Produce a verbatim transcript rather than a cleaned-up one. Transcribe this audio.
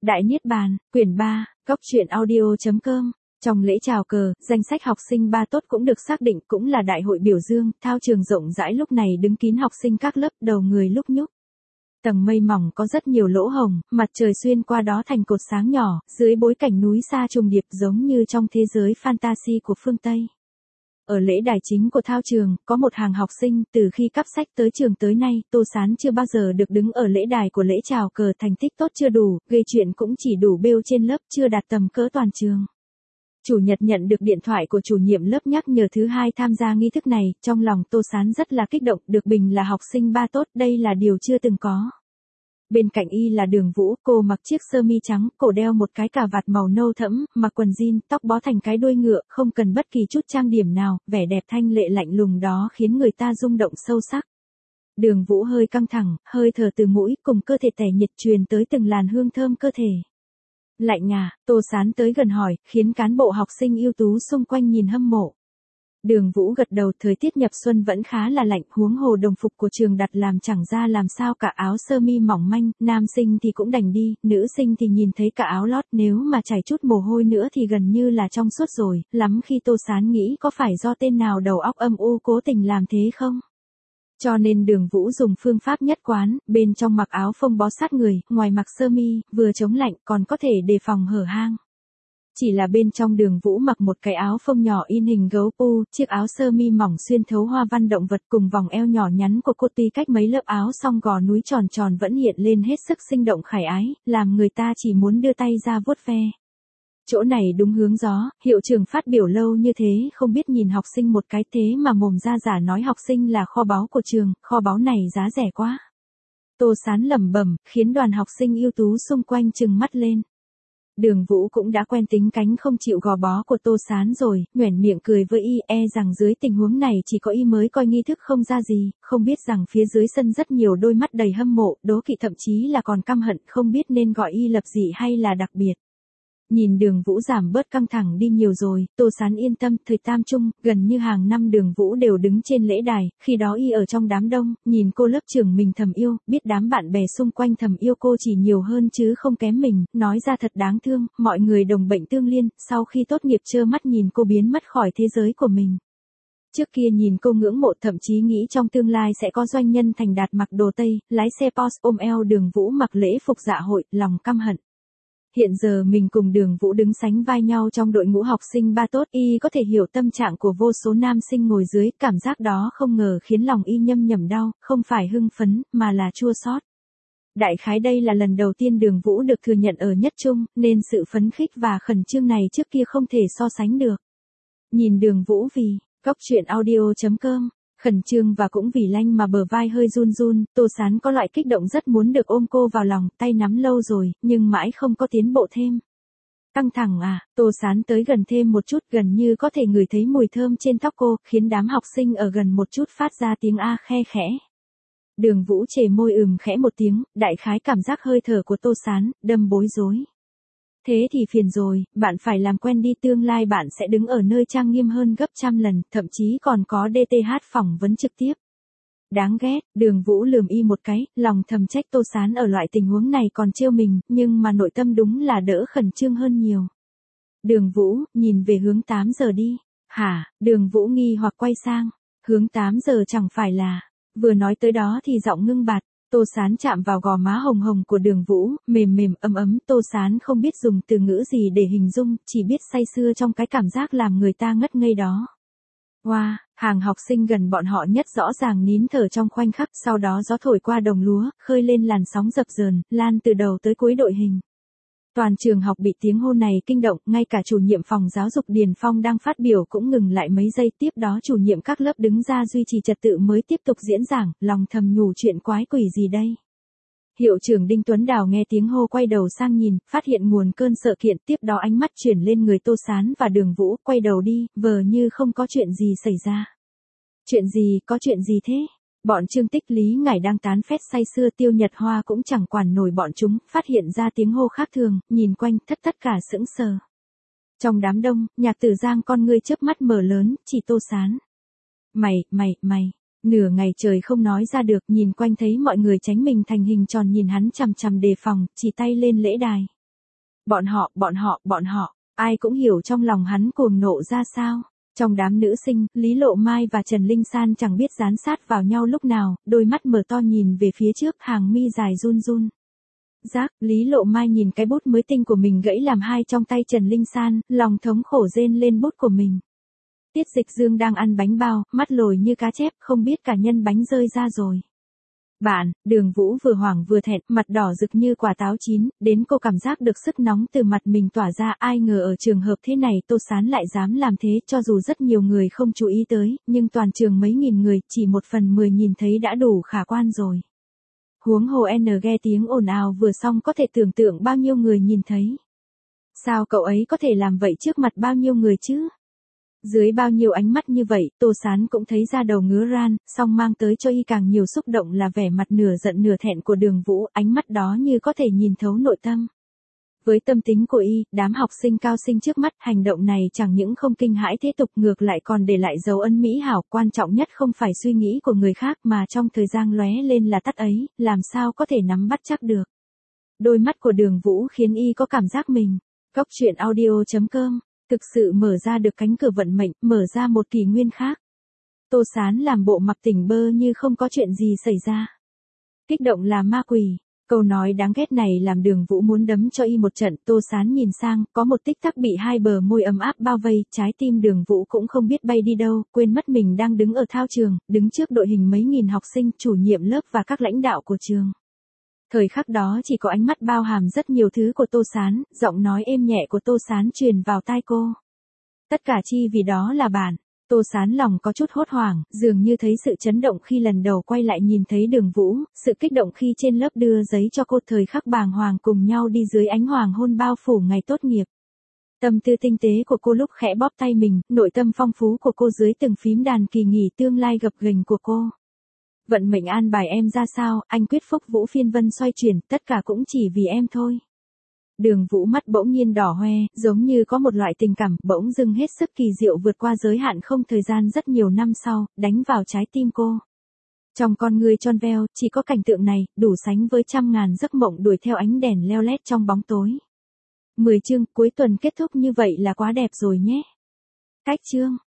Đại Niết Bàn, quyển ba, góc truyện audio chấm com. Trong lễ chào cờ, danh sách học sinh ba tốt cũng được xác định, cũng là đại hội biểu dương, thao trường rộng rãi lúc này đứng kín học sinh các lớp, đầu người lúc nhúc. Tầng mây mỏng có rất nhiều lỗ hồng, mặt trời xuyên qua đó thành cột sáng nhỏ, dưới bối cảnh núi xa trùng điệp giống như trong thế giới fantasy của phương Tây. Ở lễ đài chính của thao trường, có một hàng học sinh, từ khi cắp sách tới trường tới nay, Tô Sán chưa bao giờ được đứng ở lễ đài của lễ chào cờ, thành tích tốt chưa đủ, gây chuyện cũng chỉ đủ bêu trên lớp, chưa đạt tầm cỡ toàn trường. Chủ nhật nhận được điện thoại của chủ nhiệm lớp nhắc nhở thứ hai tham gia nghi thức này, trong lòng Tô Sán rất là kích động, được bình là học sinh ba tốt, đây là điều chưa từng có. Bên cạnh y là Đường Vũ, cô mặc chiếc sơ mi trắng, cổ đeo một cái cà vạt màu nâu thẫm, mặc quần jean, tóc bó thành cái đuôi ngựa, không cần bất kỳ chút trang điểm nào, vẻ đẹp thanh lệ lạnh lùng đó khiến người ta rung động sâu sắc. Đường Vũ hơi căng thẳng, hơi thở từ mũi, cùng cơ thể tẻ nhiệt truyền tới từng làn hương thơm cơ thể. Lạnh à, Tô Sán tới gần hỏi, khiến cán bộ học sinh ưu tú xung quanh nhìn hâm mộ. Đường Vũ gật đầu, thời tiết nhập xuân vẫn khá là lạnh, huống hồ đồng phục của trường đặt làm chẳng ra làm sao cả, áo sơ mi mỏng manh, nam sinh thì cũng đành đi, nữ sinh thì nhìn thấy cả áo lót, nếu mà chảy chút mồ hôi nữa thì gần như là trong suốt rồi, lắm khi Tô Sán nghĩ có phải do tên nào đầu óc âm u cố tình làm thế không? Cho nên Đường Vũ dùng phương pháp nhất quán, bên trong mặc áo phông bó sát người, ngoài mặc sơ mi, vừa chống lạnh còn có thể đề phòng hở hang. Chỉ là bên trong Đường Vũ mặc một cái áo phông nhỏ in hình gấu pu, chiếc áo sơ mi mỏng xuyên thấu hoa văn động vật cùng vòng eo nhỏ nhắn của cô, tuy cách mấy lớp áo song gò núi tròn tròn vẫn hiện lên hết sức sinh động khải ái, làm người ta chỉ muốn đưa tay ra vuốt ve. Chỗ này đúng hướng gió, hiệu trưởng phát biểu lâu như thế không biết nhìn học sinh một cái, thế mà mồm ra giả nói học sinh là kho báu của trường, kho báu này giá rẻ quá. Tô Sán lẩm bẩm, khiến đoàn học sinh ưu tú xung quanh trừng mắt lên. Đường Vũ cũng đã quen tính cánh không chịu gò bó của Tô Sán rồi, nhoẻn miệng cười với y, e rằng dưới tình huống này chỉ có y mới coi nghi thức không ra gì, không biết rằng phía dưới sân rất nhiều đôi mắt đầy hâm mộ, đố kỵ, thậm chí là còn căm hận, không biết nên gọi y lập dị hay là đặc biệt. Nhìn Đường Vũ giảm bớt căng thẳng đi nhiều rồi, Tô Sán yên tâm, thời tam trung, gần như hàng năm Đường Vũ đều đứng trên lễ đài, khi đó y ở trong đám đông, nhìn cô lớp trưởng mình thầm yêu, biết đám bạn bè xung quanh thầm yêu cô chỉ nhiều hơn chứ không kém mình, nói ra thật đáng thương, mọi người đồng bệnh tương liên, sau khi tốt nghiệp trơ mắt nhìn cô biến mất khỏi thế giới của mình. Trước kia nhìn cô ngưỡng mộ, thậm chí nghĩ trong tương lai sẽ có doanh nhân thành đạt mặc đồ Tây, lái xe Porsche ôm eo, Đường Vũ mặc lễ phục dạ hội, lòng căm hận. Hiện giờ mình cùng Đường Vũ đứng sánh vai nhau trong đội ngũ học sinh ba tốt, y có thể hiểu tâm trạng của vô số nam sinh ngồi dưới, cảm giác đó không ngờ khiến lòng y nhâm nhẩm đau, không phải hưng phấn, mà là chua xót. Đại khái đây là lần đầu tiên Đường Vũ được thừa nhận ở nhất trung, nên sự phấn khích và khẩn trương này trước kia không thể so sánh được. Nhìn Đường Vũ vì, góc truyện audio chấm com. Khẩn trương và cũng vì lanh mà bờ vai hơi run run, Tô Sán có loại kích động rất muốn được ôm cô vào lòng, tay nắm lâu rồi, nhưng mãi không có tiến bộ thêm. Căng thẳng à, Tô Sán tới gần thêm một chút, gần như có thể ngửi thấy mùi thơm trên tóc cô, khiến đám học sinh ở gần một chút phát ra tiếng a khe khẽ. Đường Vũ chề môi ừm khẽ một tiếng, đại khái cảm giác hơi thở của Tô Sán, đâm bối rối. Thế thì phiền rồi, bạn phải làm quen đi, tương lai bạn sẽ đứng ở nơi trang nghiêm hơn gấp trăm lần, thậm chí còn có đê tê hát phỏng vấn trực tiếp. Đáng ghét, Đường Vũ lườm y một cái, lòng thầm trách Tô Sán ở loại tình huống này còn trêu mình, nhưng mà nội tâm đúng là đỡ khẩn trương hơn nhiều. Đường Vũ, nhìn về hướng tám giờ đi. Hả, Đường Vũ nghi hoặc quay sang, hướng tám giờ chẳng phải là, vừa nói tới đó thì giọng ngưng bặt. Tô Sán chạm vào gò má hồng hồng của Đường Vũ, mềm mềm ấm ấm, Tô Sán không biết dùng từ ngữ gì để hình dung, chỉ biết say sưa trong cái cảm giác làm người ta ngất ngây đó. Wow, hàng học sinh gần bọn họ nhất rõ ràng nín thở trong khoảnh khắc, sau đó gió thổi qua đồng lúa, khơi lên làn sóng dập dờn, lan từ đầu tới cuối đội hình. Toàn trường học bị tiếng hô này kinh động, ngay cả chủ nhiệm phòng giáo dục Điền Phong đang phát biểu cũng ngừng lại mấy giây, tiếp đó chủ nhiệm các lớp đứng ra duy trì trật tự mới tiếp tục diễn giảng, lòng thầm nhủ chuyện quái quỷ gì đây. Hiệu trưởng Đinh Tuấn Đào nghe tiếng hô quay đầu sang nhìn, phát hiện nguồn cơn sợ kiện, tiếp đó ánh mắt chuyển lên người Tô Sán và Đường Vũ, quay đầu đi, vờ như không có chuyện gì xảy ra. Chuyện gì, có chuyện gì thế? Bọn Trương Tích Lý ngải đang tán phét say sưa, Tiêu Nhật Hoa cũng chẳng quản nổi bọn chúng, phát hiện ra tiếng hô khác thường, nhìn quanh, thất tất cả sững sờ. Trong đám đông, Nhạc Tử Giang con ngươi chớp mắt mở lớn, chỉ Tô Sán. Mày, mày, mày, nửa ngày trời không nói ra được, nhìn quanh thấy mọi người tránh mình thành hình tròn nhìn hắn chằm chằm đề phòng, chỉ tay lên lễ đài. Bọn họ, bọn họ, bọn họ, ai cũng hiểu trong lòng hắn cuồng nộ ra sao. Trong đám nữ sinh, Lý Lộ Mai và Trần Linh San chẳng biết dán sát vào nhau lúc nào, đôi mắt mở to nhìn về phía trước, hàng mi dài run run. Giác, Lý Lộ Mai nhìn cái bút mới tinh của mình gãy làm hai trong tay Trần Linh San, lòng thống khổ rên lên bút của mình. Tiết Dịch Dương đang ăn bánh bao, mắt lồi như cá chép, không biết cả nhân bánh rơi ra rồi. Bạn, Đường Vũ vừa hoảng vừa thẹn, mặt đỏ rực như quả táo chín, đến cô cảm giác được sức nóng từ mặt mình tỏa ra, ai ngờ ở trường hợp thế này Tô Sán lại dám làm thế, cho dù rất nhiều người không chú ý tới, nhưng toàn trường mấy nghìn người, chỉ một phần mười nhìn thấy đã đủ khả quan rồi. Huống hồ N nghe tiếng ồn ào vừa xong có thể tưởng tượng bao nhiêu người nhìn thấy. Sao cậu ấy có thể làm vậy trước mặt bao nhiêu người chứ? Dưới bao nhiêu ánh mắt như vậy, Tô Sán cũng thấy da đầu ngứa ran, song mang tới cho y càng nhiều xúc động là vẻ mặt nửa giận nửa thẹn của Đường Vũ, ánh mắt đó như có thể nhìn thấu nội tâm. Với tâm tính của y, đám học sinh cao sinh trước mắt, hành động này chẳng những không kinh hãi thế tục ngược lại còn để lại dấu ấn mỹ hảo, quan trọng nhất không phải suy nghĩ của người khác mà trong thời gian lóe lên là tắt ấy, làm sao có thể nắm bắt chắc được. Đôi mắt của Đường Vũ khiến y có cảm giác mình, Cốc truyện audio chấm com, thực sự mở ra được cánh cửa vận mệnh, mở ra một kỷ nguyên khác. Tô Sán làm bộ mặc tỉnh bơ như không có chuyện gì xảy ra. Kích động là ma quỷ. Câu nói đáng ghét này làm Đường Vũ muốn đấm cho y một trận. Tô Sán nhìn sang, có một tích tắc bị hai bờ môi ấm áp bao vây, trái tim Đường Vũ cũng không biết bay đi đâu, quên mất mình đang đứng ở thao trường, đứng trước đội hình mấy nghìn học sinh, chủ nhiệm lớp và các lãnh đạo của trường. Thời khắc đó chỉ có ánh mắt bao hàm rất nhiều thứ của Tô Sán, giọng nói êm nhẹ của Tô Sán truyền vào tai cô. Tất cả chi vì đó là bạn. Tô Sán lòng có chút hốt hoảng, dường như thấy sự chấn động khi lần đầu quay lại nhìn thấy Đường Vũ, sự kích động khi trên lớp đưa giấy cho cô, thời khắc bàng hoàng cùng nhau đi dưới ánh hoàng hôn bao phủ ngày tốt nghiệp. Tâm tư tinh tế của cô lúc khẽ bóp tay mình, nội tâm phong phú của cô dưới từng phím đàn kỳ nghỉ tương lai gập ghềnh của cô. Vận mệnh an bài em ra sao, anh quyết phúc vũ phiên vân xoay chuyển, tất cả cũng chỉ vì em thôi. Đường Vũ mắt bỗng nhiên đỏ hoe, giống như có một loại tình cảm bỗng dưng hết sức kỳ diệu vượt qua giới hạn không thời gian rất nhiều năm sau, đánh vào trái tim cô. Trong con người tròn veo, chỉ có cảnh tượng này, đủ sánh với trăm ngàn giấc mộng đuổi theo ánh đèn leo lét trong bóng tối. mười chương, cuối tuần kết thúc như vậy là quá đẹp rồi nhé. Cách chương.